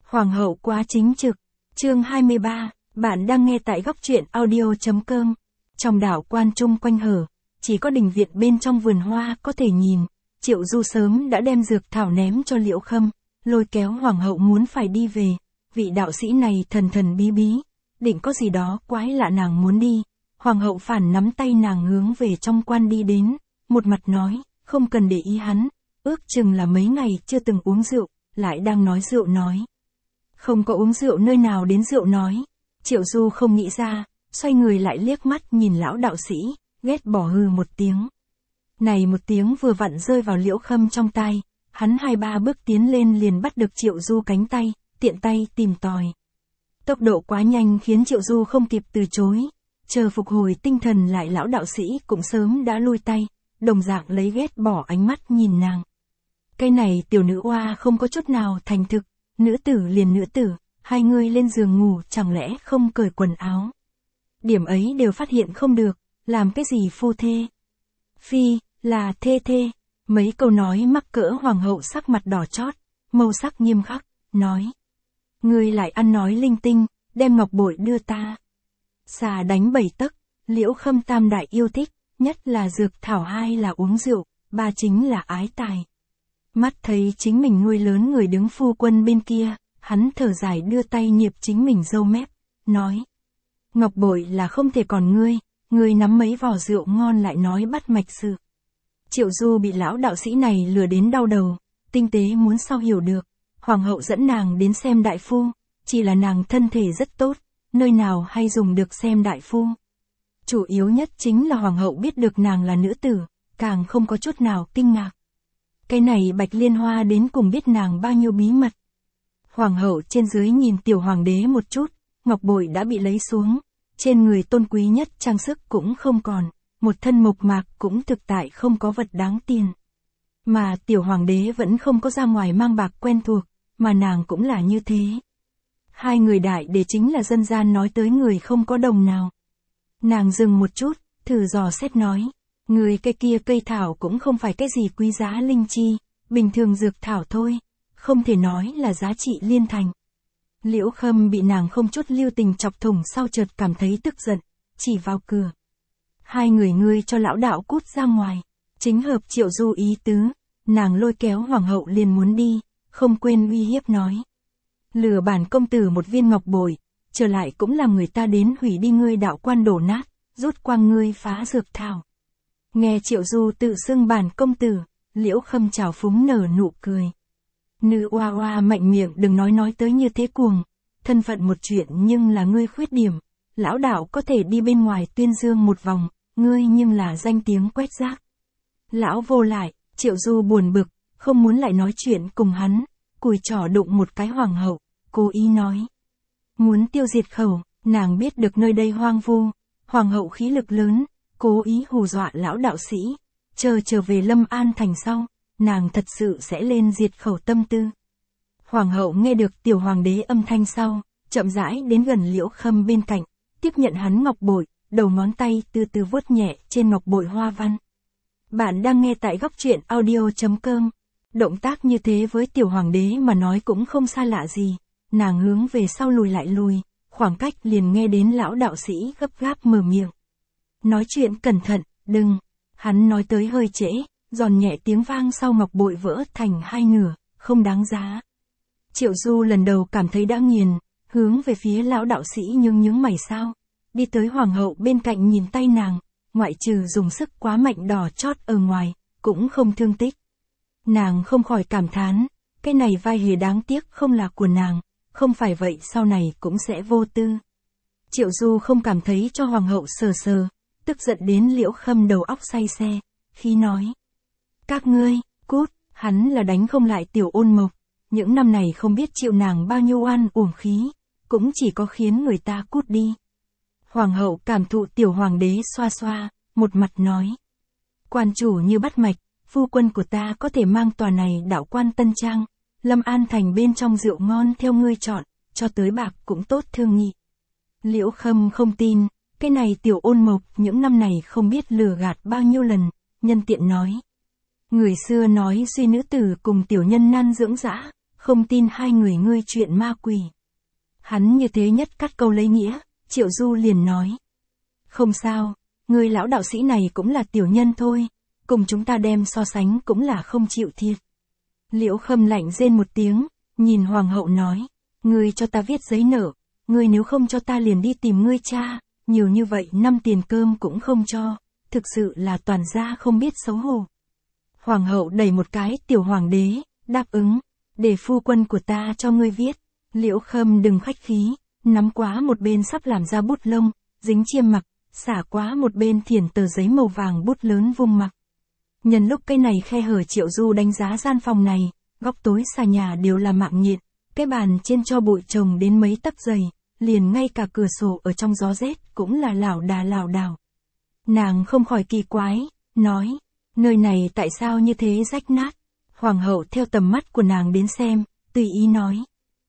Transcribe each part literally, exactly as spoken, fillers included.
Hoàng hậu quá chính trực. Chương hai mươi ba, bạn đang nghe tại góc truyện audio.com. Trong đảo quan trung quanh hở, chỉ có đình viện bên trong vườn hoa có thể nhìn. Triệu Du sớm đã đem dược thảo ném cho Liễu Khâm, lôi kéo hoàng hậu muốn phải đi về. Vị đạo sĩ này thần thần bí bí, định có gì đó quái lạ nàng muốn đi. Hoàng hậu phản nắm tay nàng hướng về trong quan đi đến, một mặt nói, không cần để ý hắn, ước chừng là mấy ngày chưa từng uống rượu, lại đang nói rượu nói. Không có uống rượu nơi nào đến rượu nói. Triệu Du không nghĩ ra, xoay người lại liếc mắt nhìn lão đạo sĩ, ghét bỏ hừ một tiếng. Này một tiếng vừa vặn rơi vào Liễu Khâm trong tai, hắn hai ba bước tiến lên liền bắt được Triệu Du cánh tay, tiện tay tìm tòi. Tốc độ quá nhanh khiến Triệu Du không kịp từ chối, chờ phục hồi tinh thần lại lão đạo sĩ cũng sớm đã lui tay, đồng dạng lấy ghét bỏ ánh mắt nhìn nàng. Cái này tiểu nữ oa không có chút nào thành thực, nữ tử liền nữ tử, hai người lên giường ngủ chẳng lẽ không cởi quần áo. Điểm ấy đều phát hiện không được, làm cái gì phu thê. Phi, là thê thê, mấy câu nói mắc cỡ hoàng hậu sắc mặt đỏ chót, màu sắc nghiêm khắc, nói. Ngươi lại ăn nói linh tinh, đem ngọc bội đưa ta. Xà đánh bảy tấc, Liễu Khâm tam đại yêu thích, nhất là dược thảo, hai là uống rượu, ba chính là ái tài. Mắt thấy chính mình nuôi lớn người đứng phu quân bên kia, hắn thở dài đưa tay niệp chính mình râu mép, nói. Ngọc bội là không thể còn ngươi, ngươi nắm mấy vò rượu ngon lại nói bắt mạch sự. Triệu Du bị lão đạo sĩ này lừa đến đau đầu, tinh tế muốn sao hiểu được. Hoàng hậu dẫn nàng đến xem đại phu, chỉ là nàng thân thể rất tốt, nơi nào hay dùng được xem đại phu. Chủ yếu nhất chính là hoàng hậu biết được nàng là nữ tử, càng không có chút nào kinh ngạc. Cái này Bạch Liên Hoa đến cùng biết nàng bao nhiêu bí mật. Hoàng hậu trên dưới nhìn tiểu hoàng đế một chút, ngọc bội đã bị lấy xuống, trên người tôn quý nhất trang sức cũng không còn, một thân mộc mạc cũng thực tại không có vật đáng tiền. Mà tiểu hoàng đế vẫn không có ra ngoài mang bạc quen thuộc, mà nàng cũng là như thế. Hai người đại để chính là dân gian nói tới người không có đồng nào. Nàng dừng một chút, thử dò xét nói, người cây kia cây thảo cũng không phải cái gì quý giá linh chi, bình thường dược thảo thôi, không thể nói là giá trị liên thành. Liễu Khâm bị nàng không chút lưu tình chọc thủng sau chợt cảm thấy tức giận, chỉ vào cửa. Hai người ngươi cho lão đạo cút ra ngoài, chính hợp Triệu Du ý tứ, nàng lôi kéo hoàng hậu liền muốn đi, không quên uy hiếp nói. Lừa bản công tử một viên ngọc bội, trở lại cũng làm người ta đến hủy đi ngươi đạo quan đổ nát, rút quang ngươi phá dược thảo. Nghe Triệu Du tự xưng bản công tử, Liễu Khâm trào phúng nở nụ cười. Nữ oa oa mạnh miệng đừng nói nói tới như thế cuồng, thân phận một chuyện nhưng là ngươi khuyết điểm, lão đạo có thể đi bên ngoài tuyên dương một vòng, ngươi nhưng là danh tiếng quét rác. Lão vô lại, Triệu Du buồn bực, không muốn lại nói chuyện cùng hắn, cùi trỏ đụng một cái hoàng hậu, cố ý nói. Muốn tiêu diệt khẩu, nàng biết được nơi đây hoang vu, hoàng hậu khí lực lớn, cố ý hù dọa lão đạo sĩ, chờ trở về Lâm An thành sau, nàng thật sự sẽ lên diệt khẩu tâm tư. Hoàng hậu nghe được tiểu hoàng đế âm thanh sau, chậm rãi đến gần Liễu Khâm bên cạnh, tiếp nhận hắn ngọc bội, đầu ngón tay từ từ vuốt nhẹ trên ngọc bội hoa văn. Bạn đang nghe tại góc truyện audio.com. Động tác như thế với tiểu hoàng đế mà nói cũng không xa lạ gì, nàng hướng về sau lùi lại lùi, khoảng cách liền nghe đến lão đạo sĩ gấp gáp mở miệng. Nói chuyện cẩn thận, đừng, hắn nói tới hơi trễ, giòn nhẹ tiếng vang sau ngọc bội vỡ thành hai nửa, không đáng giá. Triệu Du lần đầu cảm thấy đã nghiền, hướng về phía lão đạo sĩ nhướng nhướng mày sao, đi tới hoàng hậu bên cạnh nhìn tay nàng, ngoại trừ dùng sức quá mạnh đỏ chót ở ngoài, cũng không thương tích. Nàng không khỏi cảm thán, cái này vai hề đáng tiếc không là của nàng, không phải vậy sau này cũng sẽ vô tư. Triệu Du không cảm thấy cho hoàng hậu sờ sờ, tức giận đến Liễu Khâm đầu óc say xe, khi nói. Các ngươi, cút, hắn là đánh không lại tiểu ôn mộc, những năm này không biết chịu nàng bao nhiêu oan uổng khí, cũng chỉ có khiến người ta cút đi. Hoàng hậu cảm thụ tiểu hoàng đế xoa xoa, một mặt nói. Quan chủ như bắt mạch, phu quân của ta có thể mang tòa này đạo quan Tân Trang, Lâm An thành bên trong rượu ngon theo ngươi chọn, cho tới bạc cũng tốt thương nghị. Liễu Khâm không tin, cái này tiểu ôn mộc những năm này không biết lừa gạt bao nhiêu lần, nhân tiện nói. Người xưa nói duy nữ tử cùng tiểu nhân nan dưỡng dã, không tin hai người ngươi chuyện ma quỷ. Hắn như thế nhất cắt câu lấy nghĩa, Triệu Du liền nói. Không sao, ngươi lão đạo sĩ này cũng là tiểu nhân thôi, cùng chúng ta đem so sánh cũng là không chịu thiệt. Liễu Khâm lạnh rên một tiếng, nhìn hoàng hậu nói, ngươi cho ta viết giấy nợ, ngươi nếu không cho ta liền đi tìm ngươi cha, nhiều như vậy năm tiền cơm cũng không cho, thực sự là toàn gia không biết xấu hổ. Hoàng hậu đẩy một cái tiểu hoàng đế, đáp ứng, để phu quân của ta cho ngươi viết. Liễu Khâm đừng khách khí, nắm quá một bên sắp làm ra bút lông, dính chiêm mặc, xả quá một bên thiển tờ giấy màu vàng bút lớn vung mặc. Nhân lúc cái này khe hở Triệu Du đánh giá gian phòng này, góc tối xà nhà đều là mạng nhện, cái bàn trên cho bụi trồng đến mấy tấc dày, liền ngay cả cửa sổ ở trong gió rét cũng là lảo đà lảo đảo. Nàng không khỏi kỳ quái, nói, nơi này tại sao như thế rách nát? Hoàng hậu theo tầm mắt của nàng đến xem, tùy ý nói.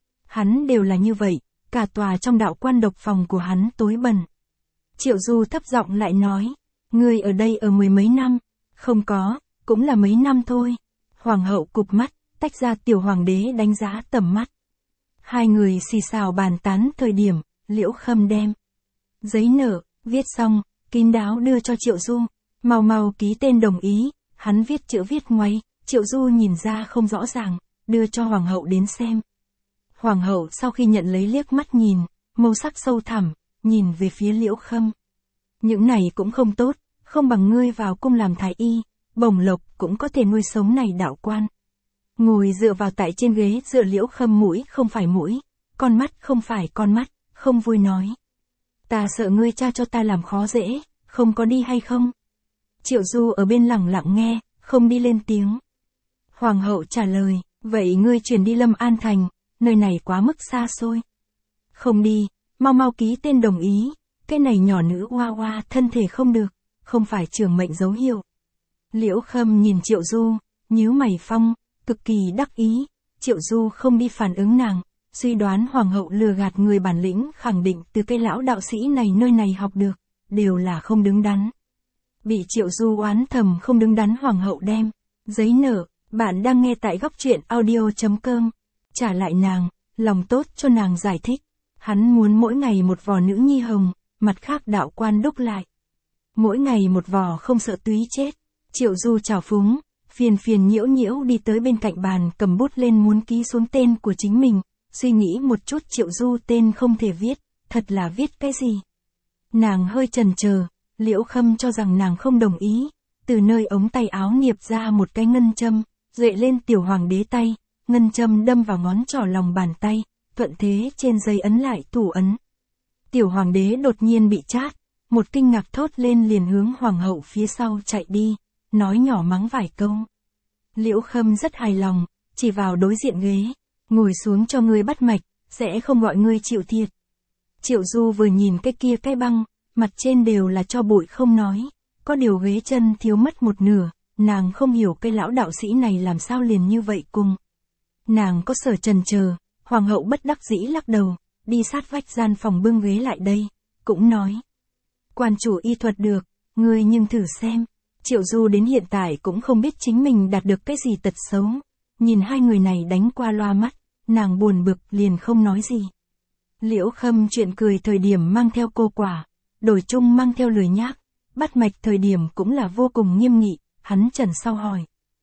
Hắn đều là như vậy, cả tòa trong đạo quan độc phòng của hắn tối bẩn. Triệu Du thấp giọng lại nói, ngươi ở đây ở mười mấy năm, không có, cũng là mấy năm thôi. Hoàng hậu cụp mắt, tách ra tiểu hoàng đế đánh giá tầm mắt. Hai người xì xào bàn tán thời điểm, Liễu Khâm đem giấy nợ, viết xong, kín đáo đưa cho Triệu Du, mau mau ký tên đồng ý, hắn viết chữ viết ngoáy, Triệu Du nhìn ra không rõ ràng, đưa cho hoàng hậu đến xem. Hoàng hậu sau khi nhận lấy liếc mắt nhìn, màu sắc sâu thẳm, nhìn về phía Liễu Khâm. Những này cũng không tốt, không bằng ngươi vào cung làm thái y, bổng lộc cũng có thể nuôi sống này đạo quan. Ngồi dựa vào tại trên ghế dựa Liễu Khâm mũi không phải mũi, con mắt không phải con mắt, không vui nói. Ta sợ ngươi cha cho ta làm khó dễ, không có đi hay không? Triệu Du ở bên lặng lặng nghe, không đi lên tiếng. Hoàng hậu trả lời, vậy ngươi chuyển đi Lâm An Thành, nơi này quá mức xa xôi. Không đi, mau mau ký tên đồng ý, cái này nhỏ nữ oa oa thân thể không được, không phải trường mệnh dấu hiệu. Liễu Khâm nhìn Triệu Du, nhíu mày phong, cực kỳ đắc ý, Triệu Du không đi phản ứng nàng, suy đoán hoàng hậu lừa gạt người bản lĩnh khẳng định từ cái lão đạo sĩ này nơi này học được, đều là không đứng đắn. Bị Triệu Du oán thầm không đứng đắn hoàng hậu đem giấy nợ, bạn đang nghe tại góc truyện audio chấm com, trả lại nàng, lòng tốt cho nàng giải thích, hắn muốn mỗi ngày một vò nữ nhi hồng, mặt khác đạo quan đúc lại. Mỗi ngày một vò không sợ túy chết. Triệu Du trào phúng, phiền phiền nhiễu nhiễu đi tới bên cạnh bàn cầm bút lên muốn ký xuống tên của chính mình, suy nghĩ một chút Triệu Du tên không thể viết, thật là viết cái gì. Nàng hơi chần chờ, Liễu Khâm cho rằng nàng không đồng ý, từ nơi ống tay áo niệp ra một cái ngân châm, duệ lên tiểu hoàng đế tay, ngân châm đâm vào ngón trỏ lòng bàn tay, thuận thế trên giấy ấn lại thủ ấn. Tiểu hoàng đế đột nhiên bị chát, một kinh ngạc thốt lên liền hướng hoàng hậu phía sau chạy đi, nói nhỏ mắng vài câu. Liễu Khâm rất hài lòng, chỉ vào đối diện ghế, ngồi xuống cho ngươi bắt mạch, sẽ không gọi ngươi chịu thiệt. Triệu Du vừa nhìn cái kia cái băng, mặt trên đều là cho bụi không nói, có điều ghế chân thiếu mất một nửa, nàng không hiểu cái lão đạo sĩ này làm sao liền như vậy cùng. Nàng có sở chần chờ, hoàng hậu bất đắc dĩ lắc đầu, đi sát vách gian phòng bưng ghế lại đây, cũng nói. Quan chủ y thuật được, ngươi nhưng thử xem. Triệu Du đến hiện tại cũng không biết chính mình đạt được cái gì tật xấu. Nhìn hai người này đánh qua loa mắt, nàng buồn bực liền không nói gì. Liễu Khâm chuyện cười thời điểm mang theo cô quả, đổi chung mang theo lười nhác, bắt mạch thời điểm cũng là vô cùng nghiêm nghị, hắn trần sau hỏi.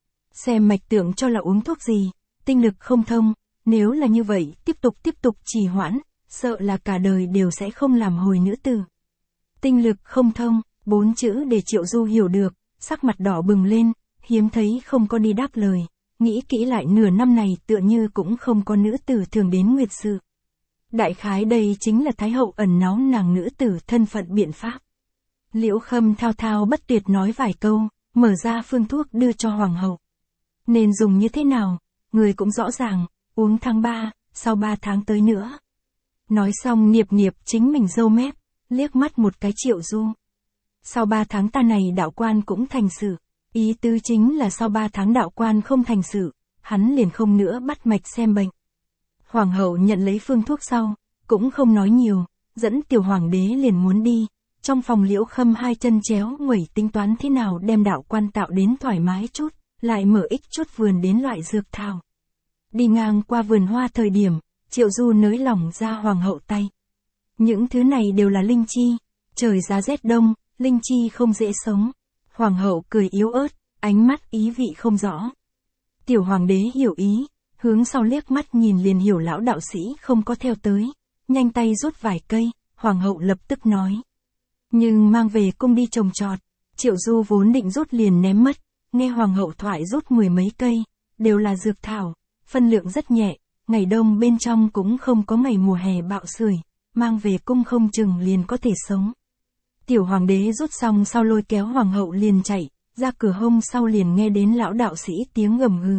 Xem mạch tượng cho là uống thuốc gì, tinh lực không thông, nếu là như vậy tiếp tục tiếp tục trì hoãn, sợ là cả đời đều sẽ không làm hồi nữ tử. Tinh lực không thông, bốn chữ để Triệu Du hiểu được, sắc mặt đỏ bừng lên, hiếm thấy không có đi đáp lời, nghĩ kỹ lại nửa năm này tựa như cũng không có nữ tử thường đến nguyệt sự. Đại khái đây chính là Thái hậu ẩn náu nàng nữ tử thân phận biện pháp. Liễu Khâm thao thao bất tuyệt nói vài câu, mở ra phương thuốc đưa cho hoàng hậu. Nên dùng như thế nào, người cũng rõ ràng, uống tháng ba, sau ba tháng tới nữa. Nói xong niệp niệp chính mình râu mép, liếc mắt một cái Triệu Du. Sau ba tháng ta này đạo quan cũng thành sự, ý tứ chính là sau ba tháng đạo quan không thành sự, hắn liền không nữa bắt mạch xem bệnh. Hoàng hậu nhận lấy phương thuốc sau, cũng không nói nhiều, dẫn tiểu hoàng đế liền muốn đi, trong phòng Liễu Khâm hai chân chéo nguẩy tính toán thế nào đem đạo quan tạo đến thoải mái chút, lại mở ích chút vườn đến loại dược thảo. Đi ngang qua vườn hoa thời điểm, Triệu Du nới lỏng ra hoàng hậu tay. Những thứ này đều là linh chi, trời giá rét đông, linh chi không dễ sống. Hoàng hậu cười yếu ớt, ánh mắt ý vị không rõ. Tiểu hoàng đế hiểu ý, hướng sau liếc mắt nhìn liền hiểu lão đạo sĩ không có theo tới, nhanh tay rút vài cây, hoàng hậu lập tức nói. Nhưng mang về cung đi trồng trọt. Triệu Du vốn định rút liền ném mất, nghe hoàng hậu thoại rút mười mấy cây, đều là dược thảo, phân lượng rất nhẹ, ngày đông bên trong cũng không có ngày mùa hè bạo sưởi, mang về cung không chừng liền có thể sống. Tiểu hoàng đế rút xong sau lôi kéo hoàng hậu liền chạy, ra cửa hông sau liền nghe đến lão đạo sĩ tiếng gầm gừ.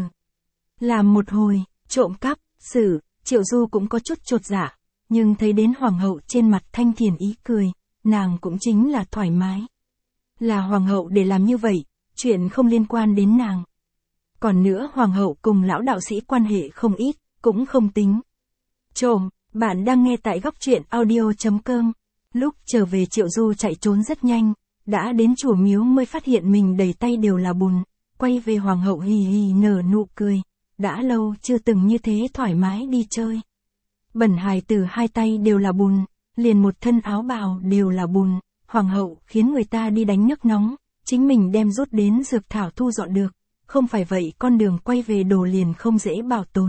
Làm một hồi, trộm cắp, xử, Triệu Du cũng có chút chột dạ, nhưng thấy đến hoàng hậu trên mặt thanh thiền ý cười, nàng cũng chính là thoải mái. Là hoàng hậu để làm như vậy, chuyện không liên quan đến nàng. Còn nữa hoàng hậu cùng lão đạo sĩ quan hệ không ít, cũng không tính. Trộm, bạn đang nghe tại góc truyện audio chấm com. Lúc trở về Triệu Du chạy trốn rất nhanh, đã đến chùa miếu mới phát hiện mình đầy tay đều là bùn, quay về hoàng hậu hì hì nở nụ cười, đã lâu chưa từng như thế thoải mái đi chơi. Bẩn hài tử hai tay đều là bùn, liền một thân áo bào đều là bùn, hoàng hậu khiến người ta đi đánh nước nóng, chính mình đem rút đến dược thảo thu dọn được, không phải vậy con đường quay về đồ liền không dễ bảo tồn.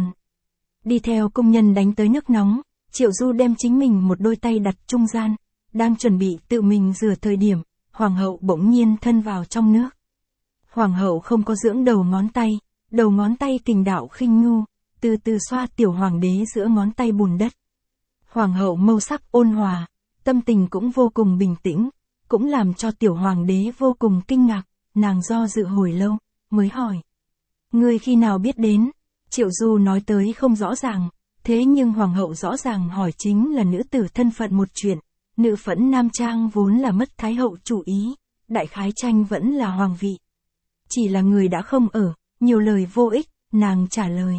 Đi theo công nhân đánh tới nước nóng, Triệu Du đem chính mình một đôi tay đặt trung gian, đang chuẩn bị tự mình rửa thời điểm, hoàng hậu bỗng nhiên thân vào trong nước. Hoàng hậu không có dưỡng đầu ngón tay, đầu ngón tay kình đạo khinh nhu, từ từ xoa tiểu hoàng đế giữa ngón tay bùn đất. Hoàng hậu mâu sắc ôn hòa, tâm tình cũng vô cùng bình tĩnh, cũng làm cho tiểu hoàng đế vô cùng kinh ngạc, nàng do dự hồi lâu, mới hỏi. Ngươi khi nào biết đến? Triệu Du nói tới không rõ ràng, thế nhưng hoàng hậu rõ ràng hỏi chính là nữ tử thân phận một chuyện, nữ phẫn nam trang vốn là mất thái hậu chủ ý, đại khái tranh vẫn là hoàng vị. Chỉ là người đã không ở, nhiều lời vô ích, nàng trả lời.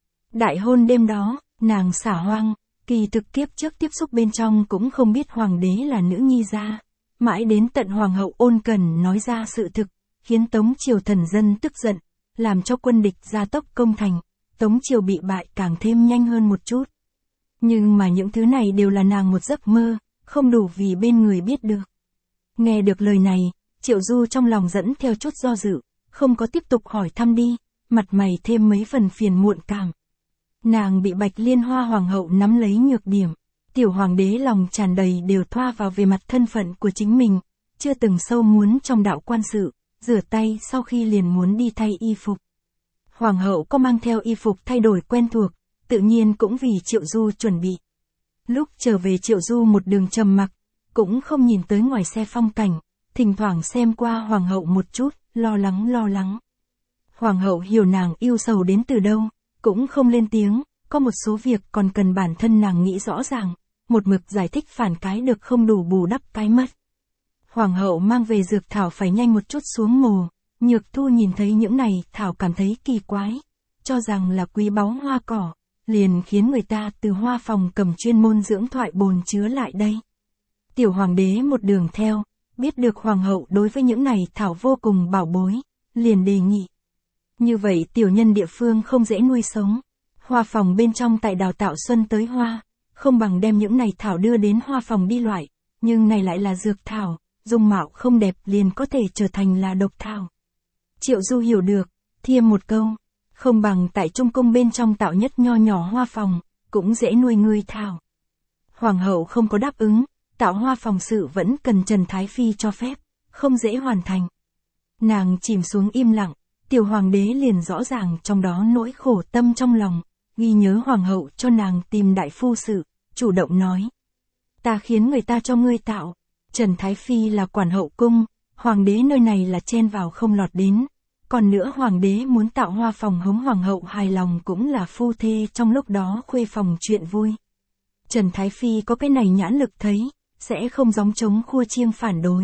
Đại hôn đêm đó, nàng xả hoang, kỳ thực kiếp trước tiếp xúc bên trong cũng không biết hoàng đế là nữ nhi gia. Mãi đến tận hoàng hậu ôn cần nói ra sự thực, khiến Tống triều thần dân tức giận, làm cho quân địch gia tốc công thành, Tống triều bị bại càng thêm nhanh hơn một chút. Nhưng mà những thứ này đều là nàng một giấc mơ, không đủ vì bên người biết được. Nghe được lời này, Triệu Du trong lòng dẫn theo chút do dự, không có tiếp tục hỏi thăm đi, mặt mày thêm mấy phần phiền muộn cảm. Nàng bị Bạch Liên Hoa hoàng hậu nắm lấy nhược điểm, tiểu hoàng đế lòng tràn đầy đều thoa vào về mặt thân phận của chính mình, chưa từng sâu muốn trong đạo quan sự, rửa tay sau khi liền muốn đi thay y phục. Hoàng hậu có mang theo y phục thay đổi quen thuộc, tự nhiên cũng vì Triệu Du chuẩn bị. Lúc trở về Triệu Du một đường trầm mặc, cũng không nhìn tới ngoài xe phong cảnh, thỉnh thoảng xem qua hoàng hậu một chút, lo lắng lo lắng. Hoàng hậu hiểu nàng yêu sầu đến từ đâu, cũng không lên tiếng, có một số việc còn cần bản thân nàng nghĩ rõ ràng, một mực giải thích phản cái được không đủ bù đắp cái mất. Hoàng hậu mang về dược thảo phải nhanh một chút xuống mồ, Nhược Thu nhìn thấy những này thảo cảm thấy kỳ quái, cho rằng là quý báu hoa cỏ, liền khiến người ta từ hoa phòng cầm chuyên môn dưỡng thoại bồn chứa lại đây. Tiểu hoàng đế một đường theo, biết được hoàng hậu đối với những này thảo vô cùng bảo bối, liền đề nghị. Như vậy tiểu nhân địa phương không dễ nuôi sống, hoa phòng bên trong tại đào tạo xuân tới hoa, không bằng đem những này thảo đưa đến hoa phòng đi loại, nhưng này lại là dược thảo, dung mạo không đẹp liền có thể trở thành là độc thảo. Triệu Du hiểu được, thêm một câu, không bằng tại trung cung bên trong tạo nhất nho nhỏ hoa phòng, cũng dễ nuôi ngươi thảo. Hoàng hậu không có đáp ứng, tạo hoa phòng sự vẫn cần Trần Thái Phi cho phép, không dễ hoàn thành. Nàng chìm xuống im lặng, tiểu hoàng đế liền rõ ràng trong đó nỗi khổ tâm trong lòng, ghi nhớ hoàng hậu cho nàng tìm đại phu sự, chủ động nói. Ta khiến người ta cho ngươi tạo, Trần Thái Phi là quản hậu cung, hoàng đế nơi này là chen vào không lọt đến. Còn nữa hoàng đế muốn tạo hoa phòng hống hoàng hậu hài lòng cũng là phu thê trong lúc đó khuê phòng chuyện vui. Trần Thái Phi có cái này nhãn lực thấy, sẽ không gióng trống khua chiêng phản đối.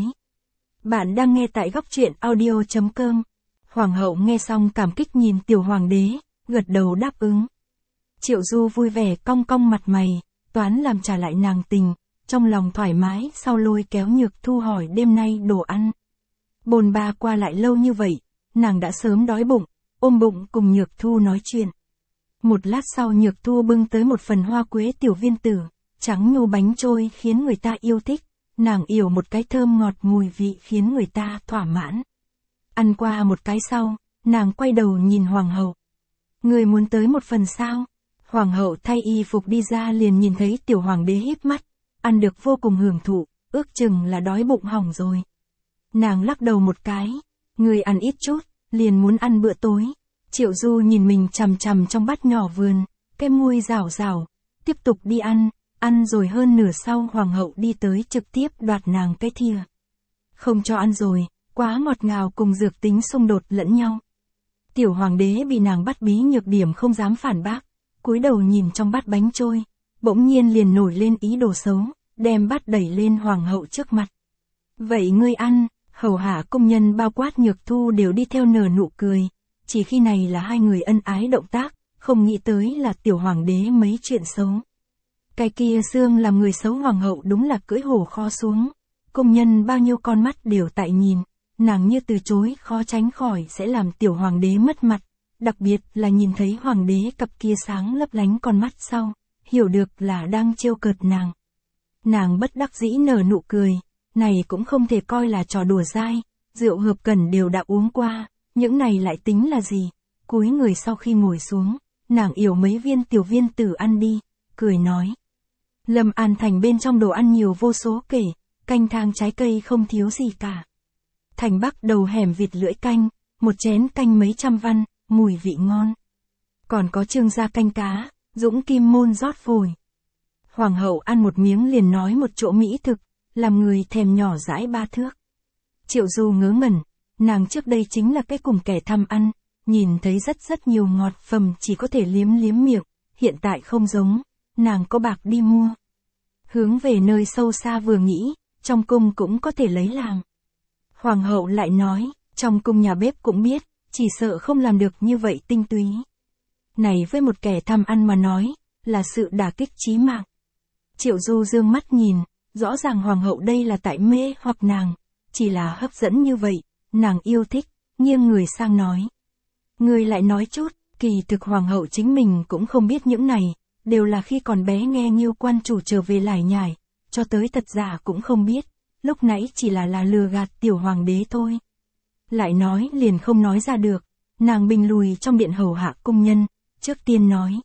Bạn đang nghe tại góc truyện audio chấm com. Hoàng hậu nghe xong cảm kích nhìn tiểu hoàng đế, gật đầu đáp ứng. Triệu Du vui vẻ cong cong mặt mày, toán làm trả lại nàng tình, trong lòng thoải mái sau lôi kéo Nhược Thu hỏi đêm nay đồ ăn. Bồn ba qua lại lâu như vậy, nàng đã sớm đói bụng, ôm bụng cùng Nhược Thu nói chuyện. Một lát sau Nhược Thu bưng tới một phần hoa quế tiểu viên tử, trắng nhô bánh trôi khiến người ta yêu thích, nàng yểu một cái thơm ngọt mùi vị khiến người ta thỏa mãn. Ăn qua một cái sau, nàng quay đầu nhìn hoàng hậu. Người muốn tới một phần sao? Hoàng hậu thay y phục đi ra liền nhìn thấy tiểu hoàng đế híp mắt, ăn được vô cùng hưởng thụ, ước chừng là đói bụng hỏng rồi. Nàng lắc đầu một cái, người ăn ít chút, liền muốn ăn bữa tối. Triệu Du nhìn mình chằm chằm trong bát nhỏ vườn, cái môi rảo rảo, tiếp tục đi ăn, ăn rồi hơn nửa sau hoàng hậu đi tới trực tiếp đoạt nàng cái thìa. Không cho ăn rồi, quá ngọt ngào cùng dược tính xung đột lẫn nhau. Tiểu hoàng đế bị nàng bắt bí nhược điểm không dám phản bác, cúi đầu nhìn trong bát bánh trôi, bỗng nhiên liền nổi lên ý đồ xấu, đem bát đẩy lên hoàng hậu trước mặt. Vậy ngươi ăn, hầu hạ công nhân bao quát Nhược Thu đều đi theo nở nụ cười, chỉ khi này là hai người ân ái động tác, không nghĩ tới là tiểu hoàng đế mấy chuyện xấu. Cái kia xương làm người xấu hoàng hậu đúng là cưỡi hổ kho xuống, công nhân bao nhiêu con mắt đều tại nhìn, nàng như từ chối khó tránh khỏi sẽ làm tiểu hoàng đế mất mặt, đặc biệt là nhìn thấy hoàng đế cặp kia sáng lấp lánh con mắt sau, hiểu được là đang trêu cợt nàng. Nàng bất đắc dĩ nở nụ cười, này cũng không thể coi là trò đùa dai, rượu hợp cẩn đều đã uống qua, những này lại tính là gì? Cúi người sau khi ngồi xuống, nàng yểu mấy viên tiểu viên tử ăn đi, cười nói. Lâm An Thành bên trong đồ ăn nhiều vô số kể, canh thang trái cây không thiếu gì cả. Thành Bắc đầu hẻm vịt lưỡi canh, một chén canh mấy trăm văn, mùi vị ngon. Còn có Trương gia canh cá, Dũng Kim Môn rót vồi. Hoàng hậu ăn một miếng liền nói một chỗ mỹ thực, làm người thèm nhỏ dãi ba thước. Triệu Du ngớ ngẩn, nàng trước đây chính là cái cùng kẻ tham ăn, nhìn thấy rất rất nhiều ngọt phẩm chỉ có thể liếm liếm miệng, hiện tại không giống, nàng có bạc đi mua. Hướng về nơi sâu xa vừa nghĩ, trong cung cũng có thể lấy làm. Hoàng hậu lại nói, trong cung nhà bếp cũng biết, chỉ sợ không làm được như vậy tinh túy. Này với một kẻ tham ăn mà nói, là sự đả kích chí mạng. Triệu Du dương mắt nhìn, rõ ràng hoàng hậu đây là tại mê hoặc nàng, chỉ là hấp dẫn như vậy, nàng yêu thích, nghiêng người sang nói. Người lại nói chút, kỳ thực hoàng hậu chính mình cũng không biết những này, đều là khi còn bé nghe Nghiêu quan chủ trở về lải nhải, cho tới thật giả cũng không biết, lúc nãy chỉ là là lừa gạt tiểu hoàng đế thôi. Lại nói liền không nói ra được, nàng bình lùi trong điện hầu hạ công nhân, trước tiên nói.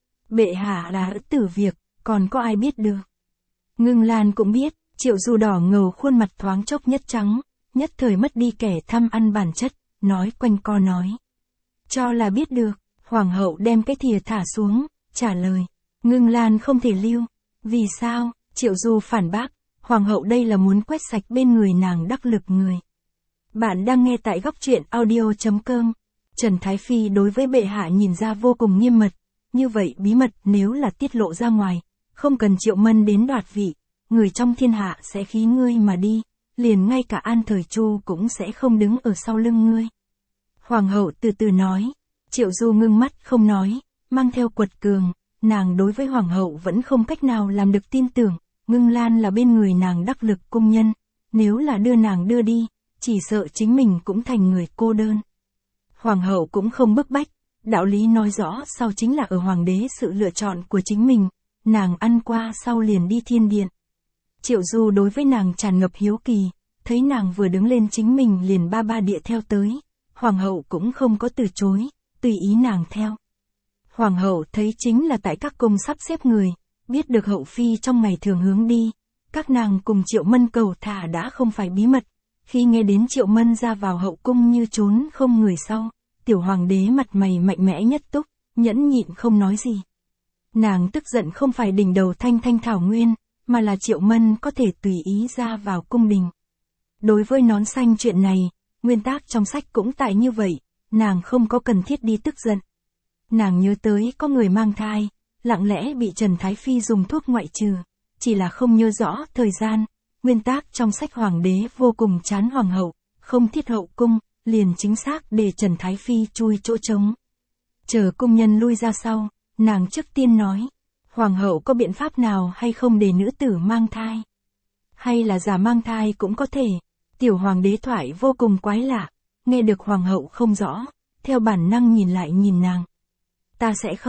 Bệ hạ là tử việc, còn có ai biết được. Ngưng Lan cũng biết, Triệu Du đỏ ngầu khuôn mặt thoáng chốc nhất trắng, nhất thời mất đi kẻ thăm ăn bản chất, nói quanh co nói. Cho là biết được, hoàng hậu đem cái thìa thả xuống, trả lời. Ngưng Lan không thể lưu. Vì sao? Triệu Du phản bác, hoàng hậu đây là muốn quét sạch bên người nàng đắc lực người. Bạn đang nghe tại góc truyện audio chấm com. Trần Thái Phi đối với bệ hạ nhìn ra vô cùng nghiêm mật, như vậy bí mật nếu là tiết lộ ra ngoài, không cần Triệu Mân đến đoạt vị, người trong thiên hạ sẽ khí ngươi mà đi, liền ngay cả An Thời Chu cũng sẽ không đứng ở sau lưng ngươi. Hoàng hậu từ từ nói, Triệu Du ngưng mắt không nói, mang theo quật cường, nàng đối với hoàng hậu vẫn không cách nào làm được tin tưởng, Ngưng Lan là bên người nàng đắc lực cung nhân, nếu là đưa nàng đưa đi, chỉ sợ chính mình cũng thành người cô đơn. Hoàng hậu cũng không bức bách, đạo lý nói rõ sau chính là ở hoàng đế sự lựa chọn của chính mình, nàng ăn qua sau liền đi thiên điện. Triệu Du đối với nàng tràn ngập hiếu kỳ, thấy nàng vừa đứng lên chính mình liền ba ba địa theo tới, hoàng hậu cũng không có từ chối, tùy ý nàng theo. Hoàng hậu thấy chính là tại các cung sắp xếp người, biết được hậu phi trong ngày thường hướng đi, các nàng cùng Triệu Mân cầu thả đã không phải bí mật, khi nghe đến Triệu Mân ra vào hậu cung như trốn không người sau, tiểu hoàng đế mặt mày mạnh mẽ nhất túc, nhẫn nhịn không nói gì. Nàng tức giận không phải đỉnh đầu thanh thanh thảo nguyên, mà là Triệu Mân có thể tùy ý ra vào cung đình. Đối với nón xanh chuyện này, nguyên tắc trong sách cũng tại như vậy, nàng không có cần thiết đi tức giận. Nàng nhớ tới có người mang thai, lặng lẽ bị Trần Thái Phi dùng thuốc ngoại trừ, chỉ là không nhớ rõ thời gian, nguyên tắc trong sách hoàng đế vô cùng chán hoàng hậu, không thiết hậu cung, liền chính xác để Trần Thái Phi chui chỗ trống. Chờ cung nhân lui ra sau, nàng trước tiên nói, hoàng hậu có biện pháp nào hay không để nữ tử mang thai? Hay là giả mang thai cũng có thể? Tiểu hoàng đế thoại vô cùng quái lạ, nghe được hoàng hậu không rõ, theo bản năng nhìn lại nhìn nàng. Ta sẽ không,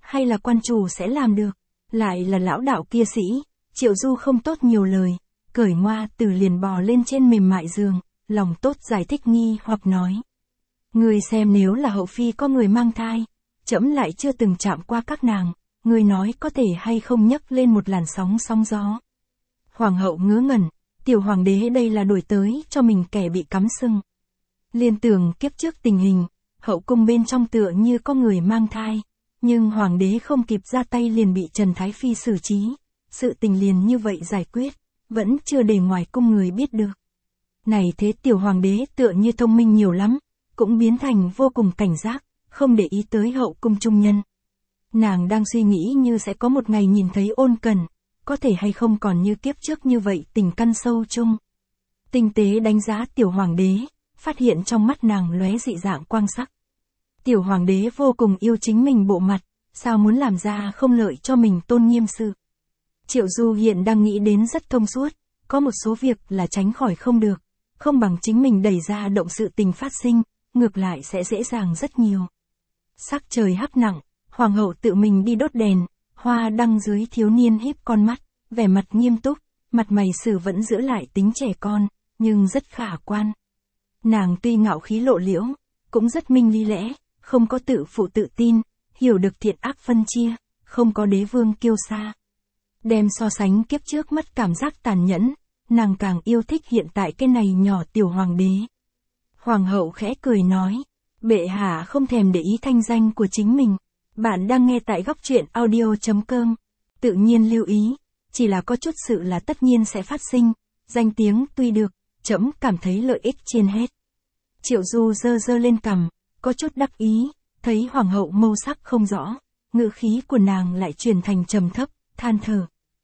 hay là quan chủ sẽ làm được? Lại là lão đạo kia sĩ, Triệu Du không tốt nhiều lời, cởi ngoa từ liền bò lên trên mềm mại giường, lòng tốt giải thích nghi hoặc nói. Ngươi xem nếu là hậu phi có người mang thai, trẫm lại chưa từng chạm qua các nàng, ngươi nói có thể hay không nhấc lên một làn sóng sóng gió. Hoàng hậu ngớ ngẩn, tiểu hoàng đế đây là đuổi tới cho mình kẻ bị cắm sừng. Liên tưởng kiếp trước tình hình, hậu cung bên trong tựa như có người mang thai, nhưng hoàng đế không kịp ra tay liền bị Trần Thái Phi xử trí, sự tình liền như vậy giải quyết, vẫn chưa để ngoài cung người biết được. Này thế tiểu hoàng đế tựa như thông minh nhiều lắm, cũng biến thành vô cùng cảnh giác, không để ý tới hậu cung trung nhân. Nàng đang suy nghĩ như sẽ có một ngày nhìn thấy Ôn Cần, có thể hay không còn như kiếp trước như vậy tình căn sâu chung. Tinh tế đánh giá tiểu hoàng đế, phát hiện trong mắt nàng lóe dị dạng quang sắc. Tiểu hoàng đế vô cùng yêu chính mình bộ mặt, sao muốn làm ra không lợi cho mình tôn nghiêm sự. Triệu Du hiện đang nghĩ đến rất thông suốt, có một số việc là tránh khỏi không được, không bằng chính mình đẩy ra động sự tình phát sinh, ngược lại sẽ dễ dàng rất nhiều. Sắc trời hắc nặng, hoàng hậu tự mình đi đốt đèn, hoa đăng dưới thiếu niên híp con mắt, vẻ mặt nghiêm túc, mặt mày sử vẫn giữ lại tính trẻ con, nhưng rất khả quan. Nàng tuy ngạo khí lộ liễu, cũng rất minh lý lẽ, không có tự phụ tự tin, hiểu được thiện ác phân chia, không có đế vương kiêu sa. Đem so sánh kiếp trước mất cảm giác tàn nhẫn, nàng càng yêu thích hiện tại cái này nhỏ tiểu hoàng đế. Hoàng hậu khẽ cười nói, bệ hạ không thèm để ý thanh danh của chính mình. Bạn đang nghe tại góc truyện audio chấm com. Tự nhiên lưu ý, chỉ là có chút sự là tất nhiên sẽ phát sinh, danh tiếng tuy được, trẫm cảm thấy lợi ích trên hết. Triệu Du giơ giơ lên cằm, có chút đắc ý, thấy hoàng hậu mâu sắc không rõ, ngữ khí của nàng lại chuyển thành trầm thấp, than thở.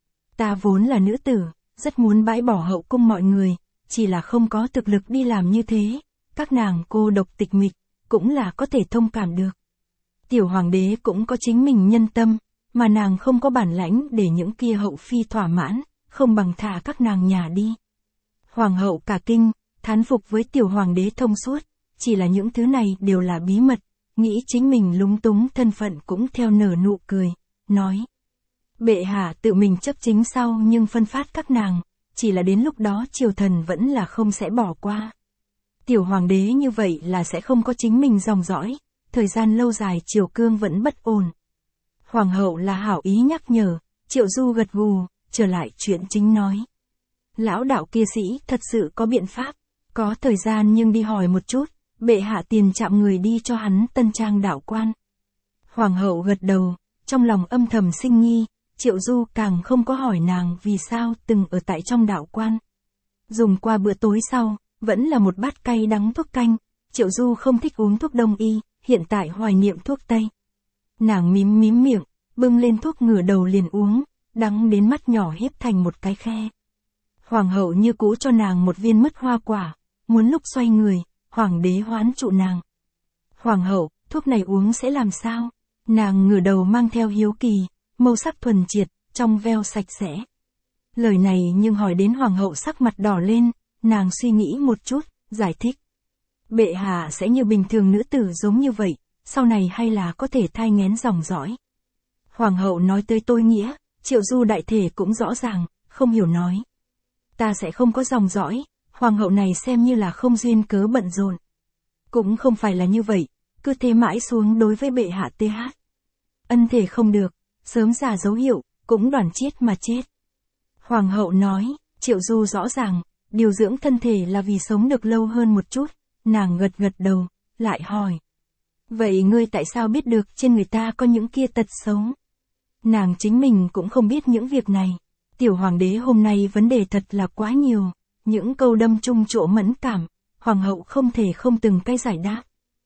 Ta vốn là nữ tử, rất muốn bãi bỏ hậu cung mọi người, chỉ là không có thực lực đi làm như thế, các nàng cô độc tịch mịch, cũng là có thể thông cảm được. Tiểu hoàng đế cũng có chính mình nhân tâm, mà nàng không có bản lãnh để những kia hậu phi thỏa mãn, không bằng thả các nàng nhà đi. Hoàng hậu cả kinh, thán phục với tiểu hoàng đế thông suốt, chỉ là những thứ này đều là bí mật, nghĩ chính mình lúng túng thân phận cũng theo nở nụ cười, nói. Bệ hạ tự mình chấp chính sau nhưng phân phát các nàng, chỉ là đến lúc đó triều thần vẫn là không sẽ bỏ qua. Tiểu hoàng đế như vậy là sẽ không có chính mình dòng dõi, thời gian lâu dài triều cương vẫn bất ổn. Hoàng hậu là hảo ý nhắc nhở, Triệu Du gật gù, trở lại chuyện chính nói. Lão đạo kia sĩ thật sự có biện pháp, có thời gian nhưng đi hỏi một chút, bệ hạ tiền chạm người đi cho hắn tân trang đạo quan. Hoàng hậu gật đầu, trong lòng âm thầm sinh nghi, Triệu Du càng không có hỏi nàng vì sao từng ở tại trong đạo quan. Dùng qua bữa tối sau, vẫn là một bát cay đắng thuốc canh, Triệu Du không thích uống thuốc đông y, hiện tại hoài niệm thuốc tây. Nàng mím mím miệng, bưng lên thuốc ngửa đầu liền uống, đắng đến mắt nhỏ hiếp thành một cái khe. Hoàng hậu như cũ cho nàng một viên mứt hoa quả, muốn lúc xoay người, hoàng đế hoán trụ nàng. Hoàng hậu, thuốc này uống sẽ làm sao? Nàng ngửa đầu mang theo hiếu kỳ, màu sắc thuần triệt, trong veo sạch sẽ. Lời này nhưng hỏi đến hoàng hậu sắc mặt đỏ lên, nàng suy nghĩ một chút, giải thích. Bệ hạ sẽ như bình thường nữ tử giống như vậy, sau này hay là có thể thai nghén dòng dõi. Hoàng hậu nói tới tôi nghĩa, Triệu Du đại thể cũng rõ ràng, không hiểu nói. Ta sẽ không có dòng dõi, hoàng hậu này xem như là không duyên cớ bận rộn. Cũng không phải là như vậy, cứ thế mãi xuống đối với bệ hạ th. Ân thể không được, sớm già dấu hiệu, cũng đoàn chiết mà chết. Hoàng hậu nói, Triệu Du rõ ràng, điều dưỡng thân thể là vì sống được lâu hơn một chút, nàng gật gật đầu, lại hỏi. Vậy ngươi tại sao biết được trên người ta có những kia tật xấu? Nàng chính mình cũng không biết những việc này. Tiểu hoàng đế hôm nay vấn đề thật là quá nhiều, những câu đâm chung chỗ mẫn cảm, hoàng hậu không thể không từng cái giải đáp.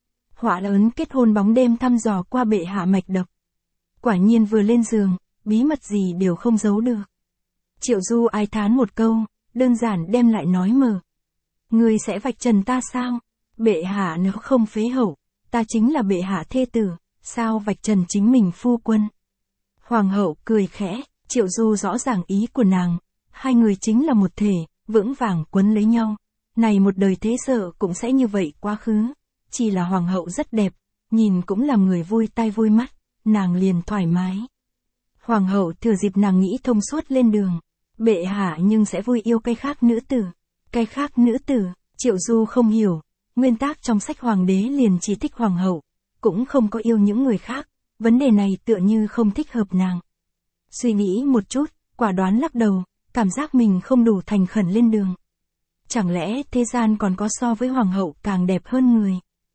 Họa lớn kết hôn bóng đêm thăm dò qua bệ hạ mạch độc. Quả nhiên vừa lên giường, bí mật gì đều không giấu được. Triệu Du ai thán một câu, đơn giản đem lại nói mờ. Ngươi sẽ vạch trần ta sao? Bệ hạ nếu không phế hậu, ta chính là bệ hạ thê tử, sao vạch trần chính mình phu quân? Hoàng hậu cười khẽ, Triệu Du rõ ràng ý của nàng, hai người chính là một thể, vững vàng quấn lấy nhau. Này một đời thế sợ cũng sẽ như vậy quá khứ, chỉ là hoàng hậu rất đẹp, nhìn cũng làm người vui tai vui mắt, nàng liền thoải mái. Hoàng hậu thừa dịp nàng nghĩ thông suốt lên đường. Bệ hạ nhưng sẽ vui yêu cái khác nữ tử. Cái khác nữ tử, Triệu Du không hiểu. Nguyên tắc trong sách hoàng đế liền chỉ thích hoàng hậu, cũng không có yêu những người khác. Vấn đề này tựa như không thích hợp nàng. Suy nghĩ một chút, quả đoán lắc đầu, cảm giác mình không đủ thành khẩn lên đường. Chẳng lẽ thế gian còn có so với hoàng hậu càng đẹp hơn người?